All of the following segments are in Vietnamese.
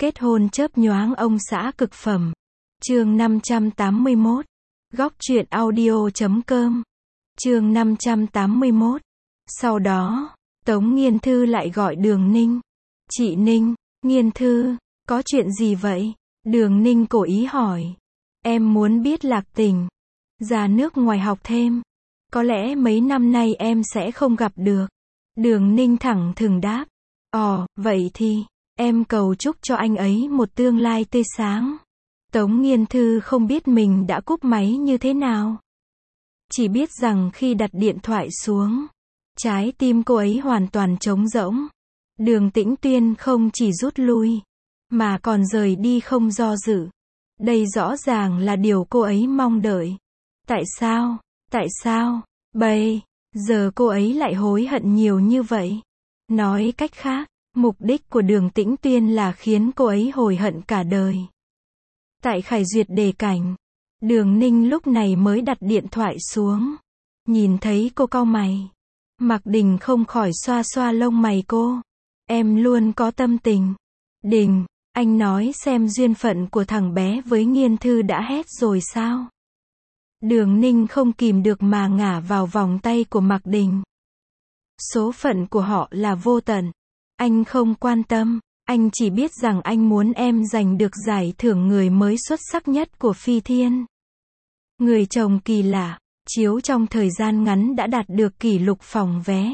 Kết hôn chớp nhoáng ông xã cực phẩm. Chương 581. Góc truyện audio.com. Chương 581. Sau đó, Tống Nghiên Thư lại gọi Đường Ninh. Chị Ninh, Nghiên Thư, có chuyện gì vậy? Đường Ninh cố ý hỏi. Em muốn biết Lạc Tình ra nước ngoài học thêm. Có lẽ mấy năm nay em sẽ không gặp được. Đường Ninh thẳng thừng đáp. Vậy thì, em cầu chúc cho anh ấy một tương lai tươi sáng. Tống Nghiên Thư không biết mình đã cúp máy như thế nào. Chỉ biết rằng khi đặt điện thoại xuống, trái tim cô ấy hoàn toàn trống rỗng. Đường Tĩnh Tuyên không chỉ rút lui, mà còn rời đi không do dự. Đây rõ ràng là điều cô ấy mong đợi. Tại sao, bây giờ cô ấy lại hối hận nhiều như vậy? Nói cách khác, mục đích của Đường Tĩnh Tuyên là khiến cô ấy hối hận cả đời. Tại Khải Duyệt đề cảnh, Đường Ninh lúc này mới đặt điện thoại xuống. Nhìn thấy cô cau mày, Mạc Đình không khỏi xoa xoa lông mày cô. Em luôn có tâm tình. Đình, anh nói xem duyên phận của thằng bé với Nghiên Thư đã hết rồi sao? Đường Ninh không kìm được mà ngả vào vòng tay của Mạc Đình. Số phận của họ là vô tận. Anh không quan tâm. Anh chỉ biết rằng anh muốn em giành được giải thưởng người mới xuất sắc nhất của Phi Thiên. Người chồng kỳ lạ, chiếu trong thời gian ngắn đã đạt được kỷ lục phòng vé.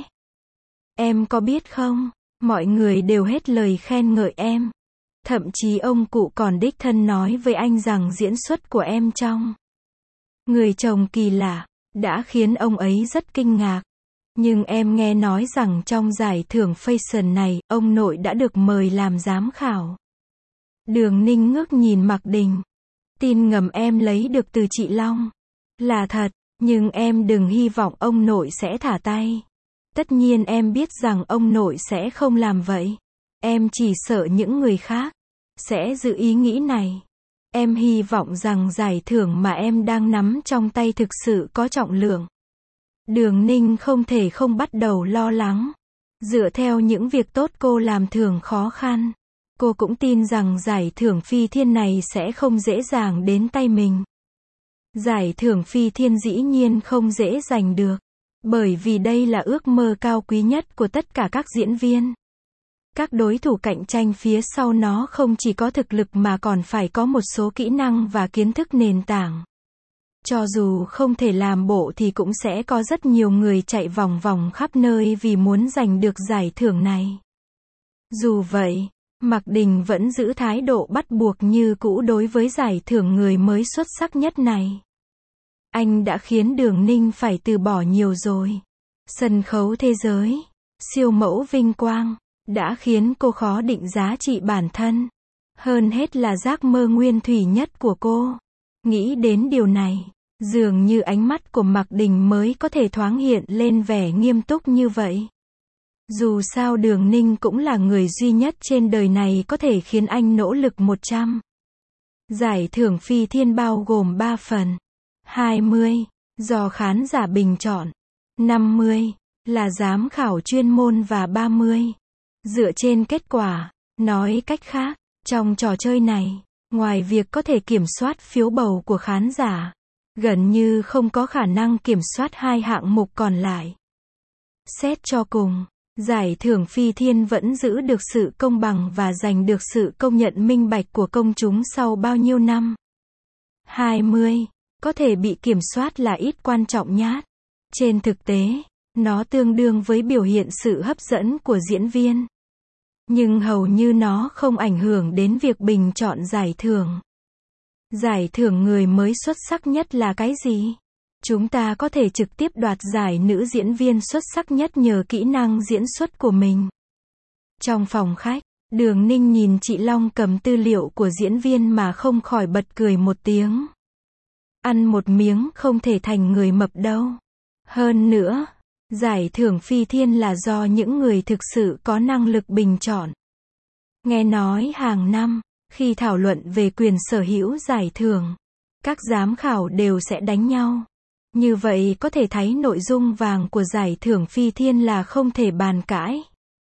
Em có biết không, mọi người đều hết lời khen ngợi em. Thậm chí ông cụ còn đích thân nói với anh rằng diễn xuất của em trong Người chồng kỳ lạ đã khiến ông ấy rất kinh ngạc. Nhưng em nghe nói rằng trong giải thưởng Fashion này, ông nội đã được mời làm giám khảo. Đường Ninh ngước nhìn Mạc Đình. Tin ngầm em lấy được từ chị Long là thật, nhưng em đừng hy vọng ông nội sẽ thả tay. Tất nhiên em biết rằng ông nội sẽ không làm vậy. Em chỉ sợ những người khác sẽ giữ ý nghĩ này. Em hy vọng rằng giải thưởng mà em đang nắm trong tay thực sự có trọng lượng. Đường Ninh không thể không bắt đầu lo lắng. Dựa theo những việc tốt cô làm thường khó khăn, cô cũng tin rằng giải thưởng Phi Thiên này sẽ không dễ dàng đến tay mình. Giải thưởng Phi Thiên dĩ nhiên không dễ giành được, bởi vì đây là ước mơ cao quý nhất của tất cả các diễn viên. Các đối thủ cạnh tranh phía sau nó không chỉ có thực lực mà còn phải có một số kỹ năng và kiến thức nền tảng. Cho dù không thể làm bộ thì cũng sẽ có rất nhiều người chạy vòng vòng khắp nơi vì muốn giành được giải thưởng này. Dù vậy, Mạc Đình vẫn giữ thái độ bắt buộc như cũ đối với giải thưởng người mới xuất sắc nhất này. Anh đã khiến Đường Ninh phải từ bỏ nhiều rồi. Sân khấu thế giới, siêu mẫu vinh quang, đã khiến cô khó định giá trị bản thân. Hơn hết là giấc mơ nguyên thủy nhất của cô. Nghĩ đến điều này, dường như ánh mắt của Mạc Đình mới có thể thoáng hiện lên vẻ nghiêm túc như vậy. Dù sao Đường Ninh cũng là người duy nhất trên đời này có thể khiến anh nỗ lực 100. Giải thưởng Phi Thiên bao gồm 3 phần. 20, do khán giả bình chọn. 50, là giám khảo chuyên môn và 30, dựa trên kết quả. Nói cách khác, trong trò chơi này, ngoài việc có thể kiểm soát phiếu bầu của khán giả, gần như không có khả năng kiểm soát hai hạng mục còn lại. Xét cho cùng, giải thưởng Phi Thiên vẫn giữ được sự công bằng và giành được sự công nhận minh bạch của công chúng sau bao nhiêu năm. 20, có thể bị kiểm soát là ít quan trọng nhát. Trên thực tế, nó tương đương với biểu hiện sự hấp dẫn của diễn viên. Nhưng hầu như nó không ảnh hưởng đến việc bình chọn giải thưởng. Giải thưởng người mới xuất sắc nhất là cái gì? Chúng ta có thể trực tiếp đoạt giải nữ diễn viên xuất sắc nhất nhờ kỹ năng diễn xuất của mình. Trong phòng khách, Đường Ninh nhìn chị Long cầm tư liệu của diễn viên mà không khỏi bật cười một tiếng. Ăn một miếng không thể thành người mập đâu. Hơn nữa, giải thưởng Phi Thiên là do những người thực sự có năng lực bình chọn. Nghe nói hàng năm, khi thảo luận về quyền sở hữu giải thưởng, các giám khảo đều sẽ đánh nhau. Như vậy có thể thấy nội dung vàng của giải thưởng Phi Thiên là không thể bàn cãi.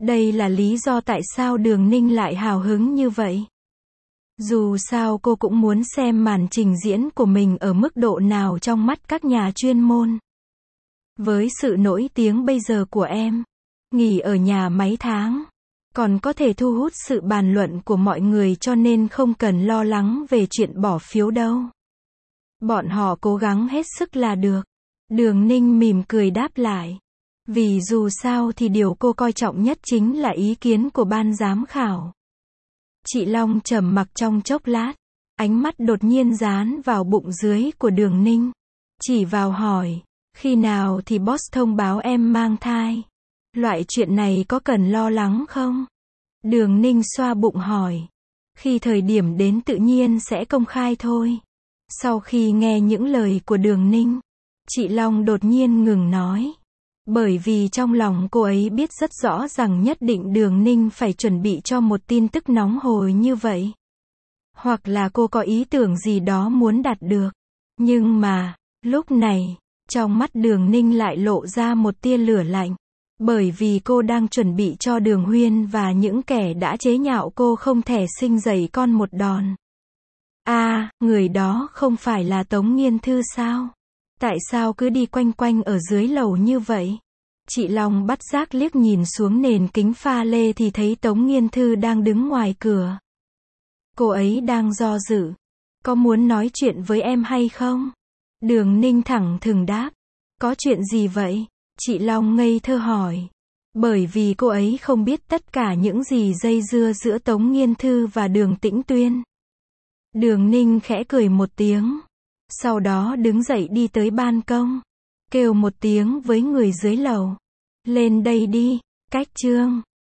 Đây là lý do tại sao Đường Ninh lại hào hứng như vậy. Dù sao cô cũng muốn xem màn trình diễn của mình ở mức độ nào trong mắt các nhà chuyên môn. Với sự nổi tiếng bây giờ của em, nghỉ ở nhà mấy tháng, còn có thể thu hút sự bàn luận của mọi người cho nên không cần lo lắng về chuyện bỏ phiếu đâu. Bọn họ cố gắng hết sức là được. Đường Ninh mỉm cười đáp lại. Vì dù sao thì điều cô coi trọng nhất chính là ý kiến của ban giám khảo. Chị Long trầm mặc trong chốc lát, ánh mắt đột nhiên dán vào bụng dưới của Đường Ninh, chỉ vào hỏi, khi nào thì boss thông báo em mang thai? Loại chuyện này có cần lo lắng không? Đường Ninh xoa bụng hỏi. Khi thời điểm đến tự nhiên sẽ công khai thôi. Sau khi nghe những lời của Đường Ninh, chị Long đột nhiên ngừng nói. Bởi vì trong lòng cô ấy biết rất rõ rằng nhất định Đường Ninh phải chuẩn bị cho một tin tức nóng hổi như vậy. Hoặc là cô có ý tưởng gì đó muốn đạt được. Nhưng mà, lúc này, trong mắt Đường Ninh lại lộ ra một tia lửa lạnh. Bởi vì cô đang chuẩn bị cho Đường Huyên và những kẻ đã chế nhạo cô không thể sinh dậy con một đòn. Người đó không phải là Tống Nghiên Thư sao? Tại sao cứ đi quanh quanh ở dưới lầu như vậy? Chị Long bắt giác liếc nhìn xuống nền kính pha lê thì thấy Tống Nghiên Thư đang đứng ngoài cửa. Cô ấy đang do dự. Có muốn nói chuyện với em hay không? Đường Ninh thẳng thừng đáp. Có chuyện gì vậy? Chị Long ngây thơ hỏi. Bởi vì cô ấy không biết tất cả những gì dây dưa giữa Tống Nghiên Thư và Đường Tĩnh Tuyên. Đường Ninh khẽ cười một tiếng. Sau đó đứng dậy đi tới ban công. Kêu một tiếng với người dưới lầu. Lên đây đi, cách chương.